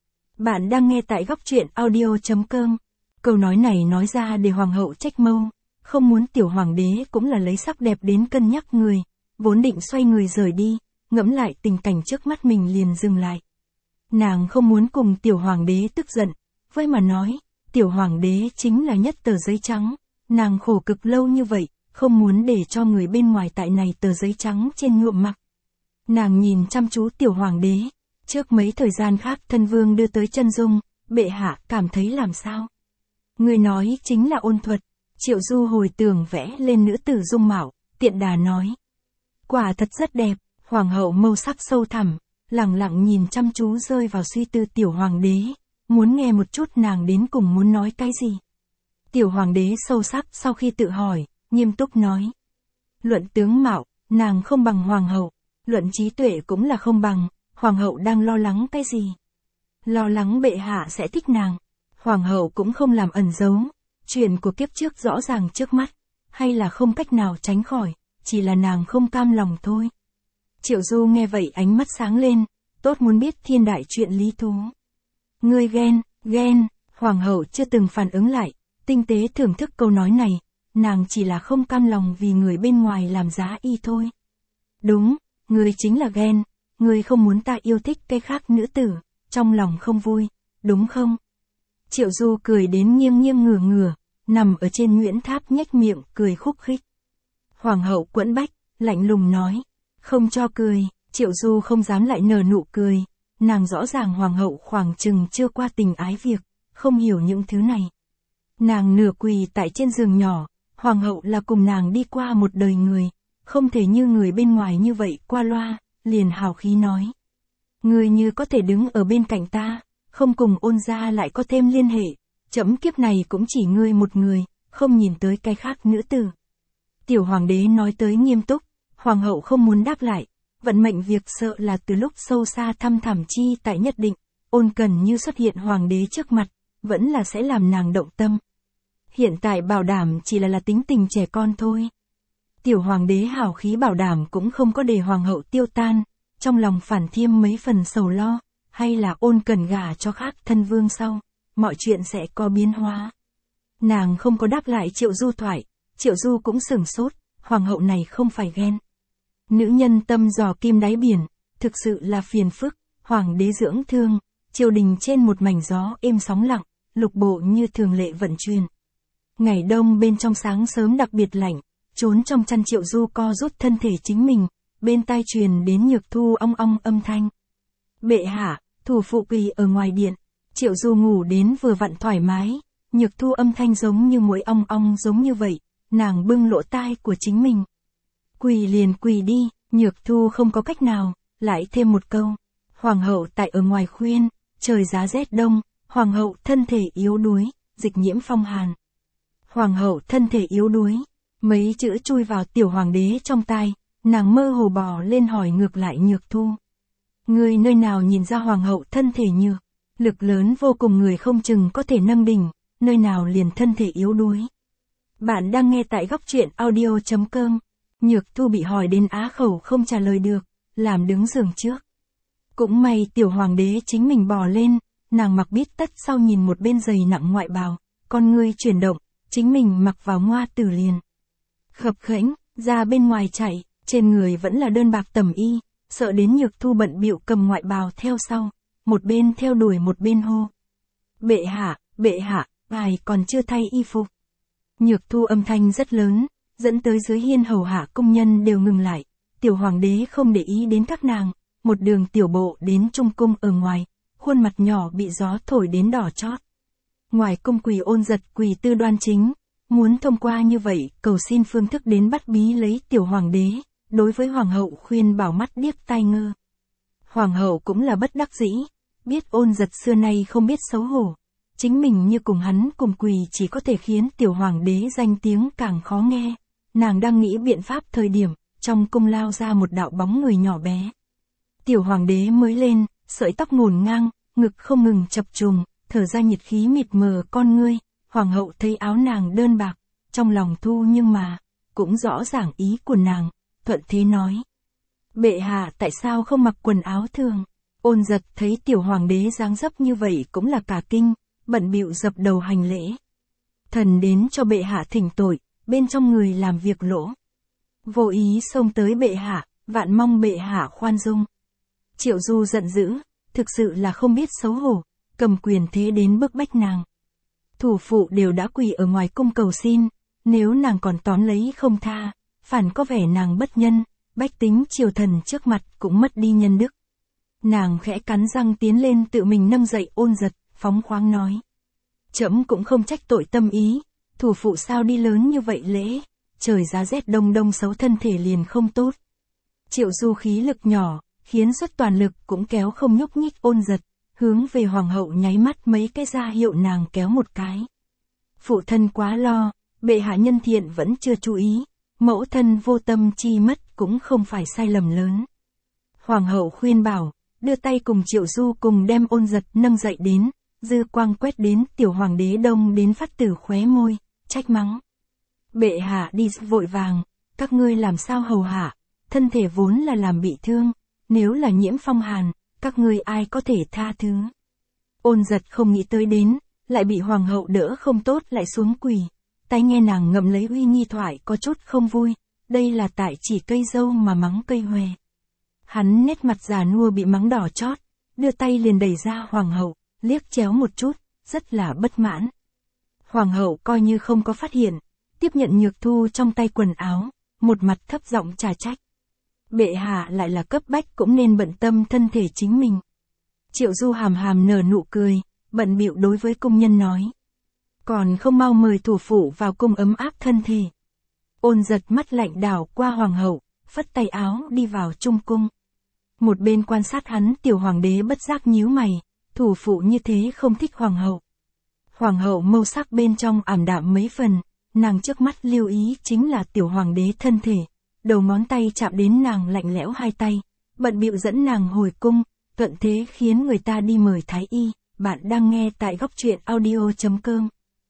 Bạn đang nghe tại góc truyện audio chấm com. Câu nói này nói ra để hoàng hậu trách mâu, không muốn tiểu hoàng đế cũng là lấy sắc đẹp đến cân nhắc người, vốn định xoay người rời đi, ngẫm lại tình cảnh trước mắt mình liền dừng lại. Nàng không muốn cùng tiểu hoàng đế tức giận, với mà nói, tiểu hoàng đế chính là nhất tờ giấy trắng, nàng khổ cực lâu như vậy, không muốn để cho người bên ngoài tại này tờ giấy trắng trên nhuộm mặc. Nàng nhìn chăm chú tiểu hoàng đế, trước mấy thời gian khác thân vương đưa tới chân dung, bệ hạ cảm thấy làm sao? Người nói chính là ôn thuật. Triệu Du hồi tưởng vẽ lên nữ tử dung mạo, tiện đà nói. Quả thật rất đẹp, hoàng hậu mâu sắc sâu thẳm, lặng lặng nhìn chăm chú rơi vào suy tư tiểu hoàng đế, muốn nghe một chút nàng đến cùng muốn nói cái gì. Tiểu hoàng đế sâu sắc sau khi tự hỏi, nghiêm túc nói. Luận tướng mạo, nàng không bằng hoàng hậu, luận trí tuệ cũng là không bằng, hoàng hậu đang lo lắng cái gì? Lo lắng bệ hạ sẽ thích nàng. Hoàng hậu cũng không làm ẩn giấu, chuyện của kiếp trước rõ ràng trước mắt, hay là không cách nào tránh khỏi, chỉ là nàng không cam lòng thôi. Triệu Du nghe vậy ánh mắt sáng lên, tốt muốn biết thiên đại chuyện lý thú. Ngươi ghen, ghen, hoàng hậu chưa từng phản ứng lại, tinh tế thưởng thức câu nói này, nàng chỉ là không cam lòng vì người bên ngoài làm giá y thôi. Đúng, ngươi chính là ghen, ngươi không muốn ta yêu thích cái khác nữ tử, trong lòng không vui, đúng không? Triệu Du cười đến nghiêng nghiêng ngửa ngửa, nằm ở trên Nguyễn Tháp nhếch miệng cười khúc khích. Hoàng hậu quẫn bách, lạnh lùng nói, không cho cười. Triệu Du không dám lại nở nụ cười, nàng rõ ràng hoàng hậu khoảng chừng chưa qua tình ái việc, không hiểu những thứ này. Nàng nửa quỳ tại trên giường nhỏ, hoàng hậu là cùng nàng đi qua một đời người, không thể như người bên ngoài như vậy qua loa, liền hào khí nói. Người như có thể đứng ở bên cạnh ta, không cùng ôn gia lại có thêm liên hệ, chấm kiếp này cũng chỉ ngươi một người, không nhìn tới cái khác nữ tử. Tiểu hoàng đế nói tới nghiêm túc, hoàng hậu không muốn đáp lại, vận mệnh việc sợ là từ lúc sâu xa thăm thẳm chi tại nhất định, ôn cần như xuất hiện hoàng đế trước mặt, vẫn là sẽ làm nàng động tâm. Hiện tại bảo đảm chỉ là là tính tình trẻ con thôi. Tiểu hoàng đế hào khí bảo đảm cũng không có để hoàng hậu tiêu tan, trong lòng phản thiêm mấy phần sầu lo, hay là ôn cần gả cho khác thân vương sau, mọi chuyện sẽ có biến hóa. Nàng không có đáp lại Triệu Du thoại, Triệu Du cũng sửng sốt, hoàng hậu này không phải ghen. Nữ nhân tâm dò kim đáy biển, thực sự là phiền phức, hoàng đế dưỡng thương, triều đình trên một mảnh gió êm sóng lặng, lục bộ như thường lệ vận chuyển. Ngày đông bên trong sáng sớm đặc biệt lạnh, trốn trong chăn Triệu Du co rút thân thể chính mình, bên tai truyền đến Nhược Thu ong ong âm thanh. Bệ hạ, thủ phụ quỳ ở ngoài điện, Triệu Du ngủ đến vừa vặn thoải mái, Nhược Thu âm thanh giống như muỗi ong ong giống như vậy, nàng bưng lỗ tai của chính mình. Quỳ liền quỳ đi, Nhược Thu không có cách nào, lại thêm một câu. Hoàng hậu tại ở ngoài khuyên, trời giá rét đông, hoàng hậu thân thể yếu đuối, dịch nhiễm phong hàn. Hoàng hậu thân thể yếu đuối, mấy chữ chui vào tiểu hoàng đế trong tai, nàng mơ hồ bò lên hỏi ngược lại Nhược Thu. Người nơi nào nhìn ra hoàng hậu thân thể nhược, lực lớn vô cùng người không chừng có thể nâng đỉnh, nơi nào liền thân thể yếu đuối. Bạn đang nghe tại góc truyện audio chấm com. Nhược Thu bị hỏi đến á khẩu không trả lời được, làm đứng giường trước. Cũng may tiểu hoàng đế chính mình bò lên, nàng mặc bít tất sau nhìn một bên giày nặng ngoại bào, con ngươi chuyển động, chính mình mặc vào ngoa tử liền. Khập khẽnh, ra bên ngoài chạy, trên người vẫn là đơn bạc tẩm y, sợ đến Nhược Thu bận bịu cầm ngoại bào theo sau, một bên theo đuổi một bên hô. Bệ hạ, bệ hạ, ngài còn chưa thay y phục. Nhược Thu âm thanh rất lớn, dẫn tới dưới hiên hầu hạ công nhân đều ngừng lại, tiểu hoàng đế không để ý đến các nàng, một đường tiểu bộ đến trung cung ở ngoài, khuôn mặt nhỏ bị gió thổi đến đỏ chót. Ngoài cung quỳ Ôn Giật quỳ Tư Đoan Chính, muốn thông qua như vậy cầu xin phương thức đến bắt bí lấy tiểu hoàng đế, đối với hoàng hậu khuyên bảo mắt điếc tai ngơ. Hoàng hậu cũng là bất đắc dĩ, biết Ôn Giật xưa nay không biết xấu hổ, chính mình như cùng hắn cùng quỳ chỉ có thể khiến tiểu hoàng đế danh tiếng càng khó nghe. Nàng đang nghĩ biện pháp thời điểm, trong cung lao ra một đạo bóng người nhỏ bé. Tiểu hoàng đế mới lên, sợi tóc ngổn ngang, ngực không ngừng chập trùng, thở ra nhiệt khí mịt mờ con ngươi. Hoàng hậu thấy áo nàng đơn bạc, trong lòng thu nhưng mà, cũng rõ ràng ý của nàng, thuận thế nói. Bệ hạ tại sao không mặc quần áo thường? Ôn Giật thấy tiểu hoàng đế dáng dấp như vậy cũng là cả kinh, bận bịu dập đầu hành lễ. Thần đến cho bệ hạ thỉnh tội, bên trong người làm việc lỗ. Vô ý xông tới bệ hạ, vạn mong bệ hạ khoan dung. Triệu Du giận dữ, thực sự là không biết xấu hổ, cầm quyền thế đến bức bách nàng. Thủ phụ đều đã quỳ ở ngoài cung cầu xin, nếu nàng còn tóm lấy không tha, phản có vẻ nàng bất nhân, bách tính triều thần trước mặt cũng mất đi nhân đức. Nàng khẽ cắn răng tiến lên tự mình nâng dậy Ôn Giật, phóng khoáng nói. Trẫm cũng không trách tội tâm ý, thủ phụ sao đi lớn như vậy lễ, trời giá rét đông đông xấu thân thể liền không tốt. Triệu Du khí lực nhỏ, khiến xuất toàn lực cũng kéo không nhúc nhích Ôn Giật, hướng về hoàng hậu nháy mắt mấy cái ra hiệu nàng kéo một cái. Phụ thân quá lo, bệ hạ nhân thiện vẫn chưa chú ý, mẫu thân vô tâm chi mất cũng không phải sai lầm lớn. Hoàng hậu khuyên bảo, đưa tay cùng Triệu Du cùng đem Ôn Giật nâng dậy đến, dư quang quét đến tiểu hoàng đế đông đến phát tử khóe môi, trách mắng. Bệ hạ đi vội vàng, các ngươi làm sao hầu hạ, thân thể vốn là làm bị thương, nếu là nhiễm phong hàn, các ngươi ai có thể tha thứ. Ôn Giật không nghĩ tới đến, lại bị hoàng hậu đỡ không tốt lại xuống quỳ, tay nghe nàng ngậm lấy uy nghi thoại có chút không vui, đây là tại chỉ cây dâu mà mắng cây hòe. Hắn nét mặt già nua bị mắng đỏ chót, đưa tay liền đẩy ra hoàng hậu, liếc chéo một chút, rất là bất mãn. Hoàng hậu coi như không có phát hiện, tiếp nhận nhược thu trong tay quần áo, một mặt thấp giọng trả trách. Bệ hạ lại là cấp bách cũng nên bận tâm thân thể chính mình. Triệu Du hàm hàm nở nụ cười, bận bịu đối với cung nhân nói. Còn không mau mời thủ phụ vào cung ấm áp thân thể. Ôn Giật mắt lạnh đảo qua hoàng hậu, phất tay áo đi vào trung cung. Một bên quan sát hắn tiểu hoàng đế bất giác nhíu mày, thủ phụ như thế không thích hoàng hậu. Hoàng hậu mâu sắc bên trong ảm đạm mấy phần, nàng trước mắt lưu ý chính là tiểu hoàng đế thân thể, đầu ngón tay chạm đến nàng lạnh lẽo hai tay, bận bịu dẫn nàng hồi cung, thuận thế khiến người ta đi mời thái y. Bạn đang nghe tại góc truyện audio chấm com.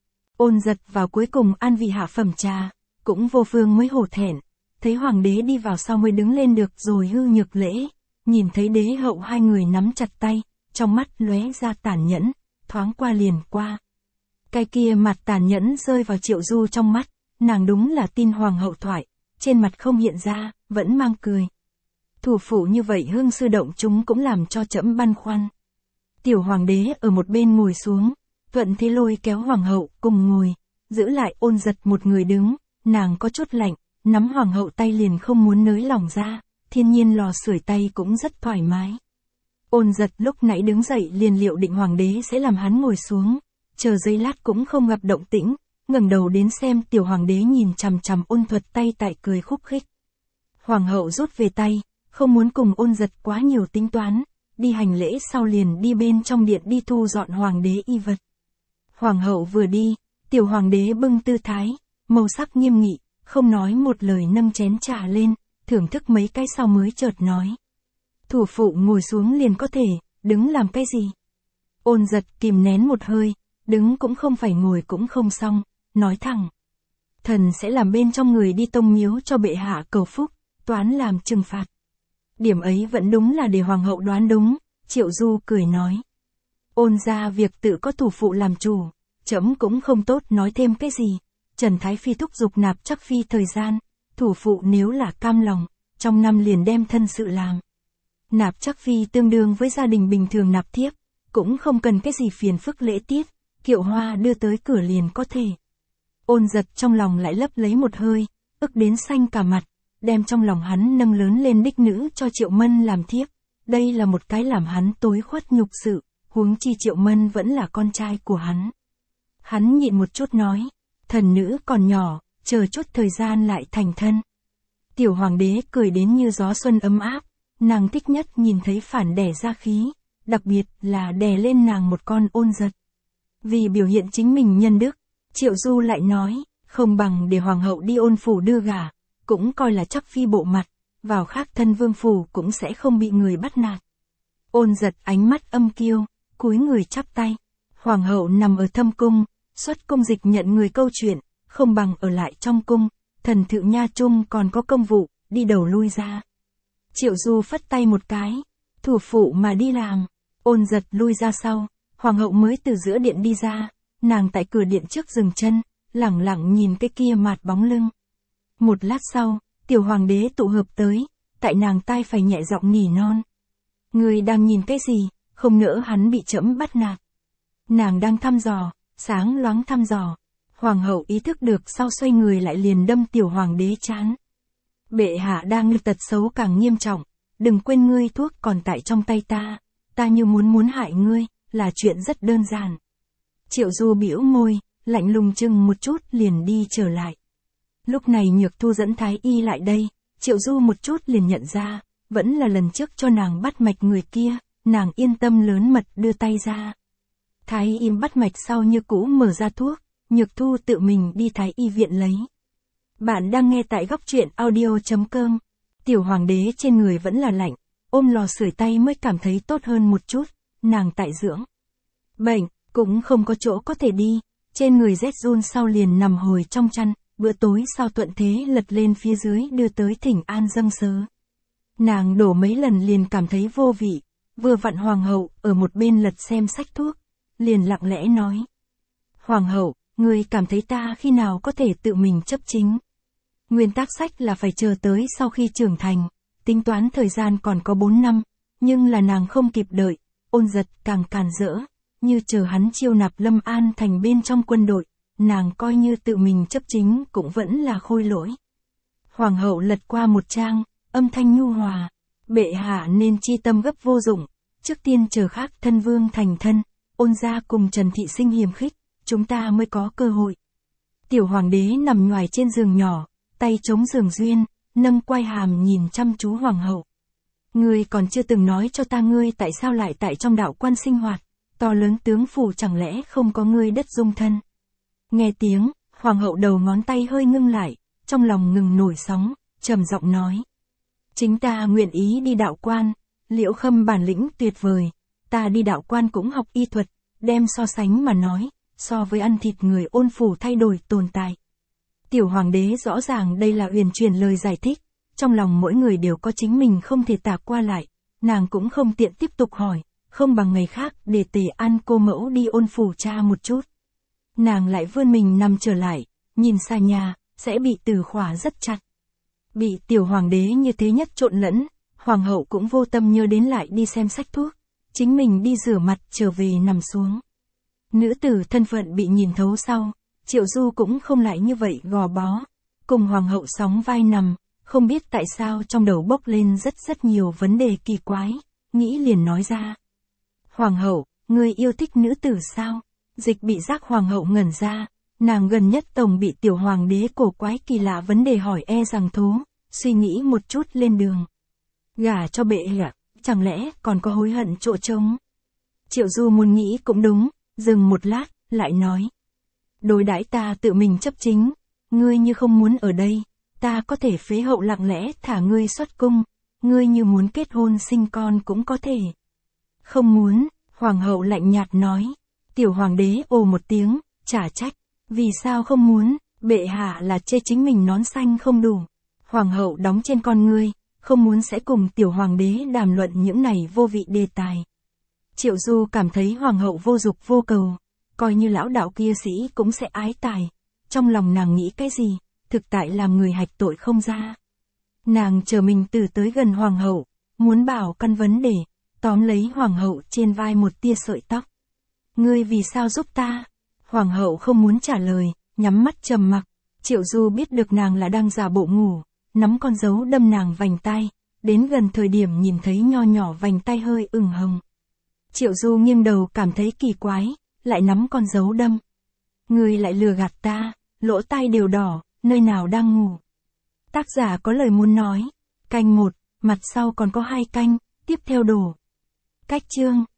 Ôn Giật vào cuối cùng an vị hạ phẩm trà, cũng vô phương mới hổ thẹn, thấy hoàng đế đi vào sau mới đứng lên được rồi hư nhược lễ, nhìn thấy đế hậu hai người nắm chặt tay, trong mắt lóe ra tàn nhẫn, thoáng qua liền qua. Cái kia mặt tàn nhẫn rơi vào Triệu Du trong mắt, nàng đúng là tin hoàng hậu thoại, trên mặt không hiện ra, vẫn mang cười. Thủ phủ như vậy hương sư động chúng cũng làm cho trẫm băn khoăn. Tiểu hoàng đế ở một bên ngồi xuống, thuận thế lôi kéo hoàng hậu cùng ngồi, giữ lại Ôn Giật một người đứng, nàng có chút lạnh, nắm hoàng hậu tay liền không muốn nới lỏng ra, thiên nhiên lò sưởi tay cũng rất thoải mái. Ôn Giật lúc nãy đứng dậy liền liệu định hoàng đế sẽ làm hắn ngồi xuống, chờ giây lát cũng không gặp động tĩnh, ngẩng đầu đến xem tiểu hoàng đế nhìn chằm chằm Ôn Thuật tay tại cười khúc khích. Hoàng hậu rút về tay, không muốn cùng Ôn Giật quá nhiều tính toán, đi hành lễ sau liền đi bên trong điện đi thu dọn hoàng đế y vật. Hoàng hậu vừa đi, tiểu hoàng đế bưng tư thái, màu sắc nghiêm nghị, không nói một lời nâng chén trà lên, thưởng thức mấy cái sau mới chợt nói. Thủ phụ ngồi xuống liền có thể, đứng làm cái gì? Ôn Giật kìm nén một hơi, đứng cũng không phải ngồi cũng không xong, nói thẳng. Thần sẽ làm bên trong người đi tông miếu cho bệ hạ cầu phúc, toán làm trừng phạt. Điểm ấy vẫn đúng là để hoàng hậu đoán đúng, Triệu Du cười nói. Ôn ra việc tự có thủ phụ làm chủ, trẫm cũng không tốt nói thêm cái gì. Trần Thái Phi thúc giục nạp chắc phi thời gian, thủ phụ nếu là cam lòng, trong năm liền đem thân sự làm. Nạp chắc phi tương đương với gia đình bình thường nạp thiếp, cũng không cần cái gì phiền phức lễ tiết, kiệu hoa đưa tới cửa liền có thể. Ôn Giật trong lòng lại lấp lấy một hơi, ức đến xanh cả mặt, đem trong lòng hắn nâng lớn lên đích nữ cho Triệu Mân làm thiếp. Đây là một cái làm hắn tối khuất nhục sự, huống chi Triệu Mân vẫn là con trai của hắn. Hắn nhịn một chút nói, thần nữ còn nhỏ, chờ chút thời gian lại thành thân. Tiểu hoàng đế cười đến như gió xuân ấm áp, nàng thích nhất nhìn thấy phản đẻ ra khí, đặc biệt là đè lên nàng một con Ôn Giật. Vì biểu hiện chính mình nhân đức, Triệu Du lại nói, không bằng để hoàng hậu đi ôn phủ đưa gả, cũng coi là chắc phi bộ mặt, vào khác thân vương phủ cũng sẽ không bị người bắt nạt. Ôn Giật ánh mắt âm kiêu, cúi người chắp tay. Hoàng hậu nằm ở thâm cung, xuất cung dịch nhận người câu chuyện, không bằng ở lại trong cung, thần thự nha chung còn có công vụ, đi đầu lui ra. Triệu Du phất tay một cái, thủ phụ mà đi làm. Ôn Giật lui ra sau, hoàng hậu mới từ giữa điện đi ra, nàng tại cửa điện trước dừng chân, lẳng lặng nhìn cái kia mạt bóng lưng. Một lát sau, tiểu hoàng đế tụ hợp tới, tại nàng tai phải nhẹ giọng nỉ non. Người đang nhìn cái gì, không nỡ hắn bị trẫm bắt nạt. Nàng đang thăm dò, sáng loáng thăm dò. Hoàng hậu ý thức được sau xoay người lại liền đâm tiểu hoàng đế trán. Bệ hạ đang tật xấu càng nghiêm trọng, đừng quên ngươi thuốc còn tại trong tay ta, ta như muốn muốn hại ngươi, là chuyện rất đơn giản. Triệu Du bĩu môi, lạnh lùng chừng một chút liền đi trở lại. Lúc này Nhược Thu dẫn Thái Y lại đây, Triệu Du một chút liền nhận ra, vẫn là lần trước cho nàng bắt mạch người kia, nàng yên tâm lớn mật đưa tay ra. Thái Y bắt mạch sau như cũ mở ra thuốc, Nhược Thu tự mình đi Thái Y viện lấy. Bạn đang nghe tại góc truyện audio chấm com. Tiểu hoàng đế trên người vẫn là lạnh, ôm lò sưởi tay mới cảm thấy tốt hơn một chút, nàng tại dưỡng bệnh, cũng không có chỗ có thể đi, trên người rét run sau liền nằm hồi trong chăn, bữa tối sao thuận thế lật lên phía dưới đưa tới thỉnh an dâng sớ. Nàng đổ mấy lần liền cảm thấy vô vị, vừa vặn hoàng hậu ở một bên lật xem sách thuốc, liền lặng lẽ nói. Hoàng hậu, người cảm thấy ta khi nào có thể tự mình chấp chính? Nguyên tắc sách là phải chờ tới sau khi trưởng thành, tính toán thời gian còn có bốn năm, nhưng là nàng không kịp đợi, Ôn Giật càng càn rỡ, như chờ hắn chiêu nạp Lâm An thành bên trong quân đội, nàng coi như tự mình chấp chính cũng vẫn là khôi lỗi. Hoàng hậu lật qua một trang, âm thanh nhu hòa, bệ hạ nên chi tâm gấp vô dụng, trước tiên chờ khác thân vương thành thân, Ôn gia cùng Trần thị sinh hiềm khích, chúng ta mới có cơ hội. Tiểu hoàng đế nằm nhoài trên giường nhỏ, tay chống giường duyên, nâng quai hàm nhìn chăm chú hoàng hậu. Ngươi còn chưa từng nói cho ta ngươi tại sao lại tại trong đạo quan sinh hoạt, to lớn tướng phủ chẳng lẽ không có ngươi đất dung thân. Nghe tiếng, hoàng hậu đầu ngón tay hơi ngưng lại, trong lòng ngừng nổi sóng, trầm giọng nói. Chính ta nguyện ý đi đạo quan, Liễu Khâm bản lĩnh tuyệt vời, ta đi đạo quan cũng học y thuật, đem so sánh mà nói, so với ăn thịt người ôn phủ thay đổi tồn tại. Tiểu hoàng đế rõ ràng đây là huyền truyền lời giải thích, trong lòng mỗi người đều có chính mình không thể tả qua lại, nàng cũng không tiện tiếp tục hỏi, không bằng ngày khác để Tề An cô mẫu đi ôn phủ cha một chút. Nàng lại vươn mình nằm trở lại, nhìn xa nhà, sẽ bị Từ khỏa rất chặt. Bị tiểu hoàng đế như thế nhất trộn lẫn, hoàng hậu cũng vô tâm nhớ đến lại đi xem sách thuốc, chính mình đi rửa mặt trở về nằm xuống. Nữ tử thân phận bị nhìn thấu sau, Triệu Du cũng không lại như vậy gò bó, cùng hoàng hậu sóng vai nằm, không biết tại sao trong đầu bốc lên rất rất nhiều vấn đề kỳ quái, nghĩ liền nói ra. Hoàng hậu, ngươi yêu thích nữ tử sao? Dịch bị giác hoàng hậu ngẩn ra, nàng gần nhất tổng bị tiểu hoàng đế cổ quái kỳ lạ vấn đề hỏi e rằng thố, suy nghĩ một chút lên đường. Gả cho bệ hạ, chẳng lẽ còn có hối hận chỗ trống? Triệu Du muốn nghĩ cũng đúng, dừng một lát, lại nói. Đối đãi ta tự mình chấp chính, ngươi như không muốn ở đây, ta có thể phế hậu lặng lẽ thả ngươi xuất cung, ngươi như muốn kết hôn sinh con cũng có thể. Không muốn, hoàng hậu lạnh nhạt nói. Tiểu hoàng đế ồ một tiếng, trả trách. Vì sao không muốn, bệ hạ là chê chính mình nón xanh không đủ. Hoàng hậu đóng trên con ngươi, không muốn sẽ cùng tiểu hoàng đế đàm luận những này vô vị đề tài. Triệu Du cảm thấy hoàng hậu vô dục vô cầu, coi như lão đạo kia sĩ cũng sẽ ái tài. Trong lòng nàng nghĩ cái gì, thực tại làm người hạch tội không ra. Nàng chờ mình từ tới gần hoàng hậu, muốn bảo căn vấn đề, tóm lấy hoàng hậu trên vai một tia sợi tóc. Ngươi vì sao giúp ta? Hoàng hậu không muốn trả lời, nhắm mắt trầm mặc. Triệu Du biết được nàng là đang giả bộ ngủ, nắm con dấu đâm nàng vành tay, đến gần thời điểm nhìn thấy nho nhỏ vành tay hơi ửng hồng. Triệu Du nghiêng đầu cảm thấy kỳ quái, lại nắm con dấu đâm. Ngươi lại lừa gạt ta, lỗ tai đều đỏ, nơi nào đang ngủ. Tác giả có lời muốn nói. Canh một, mặt sau còn có hai canh, tiếp theo đổ. Cách chương.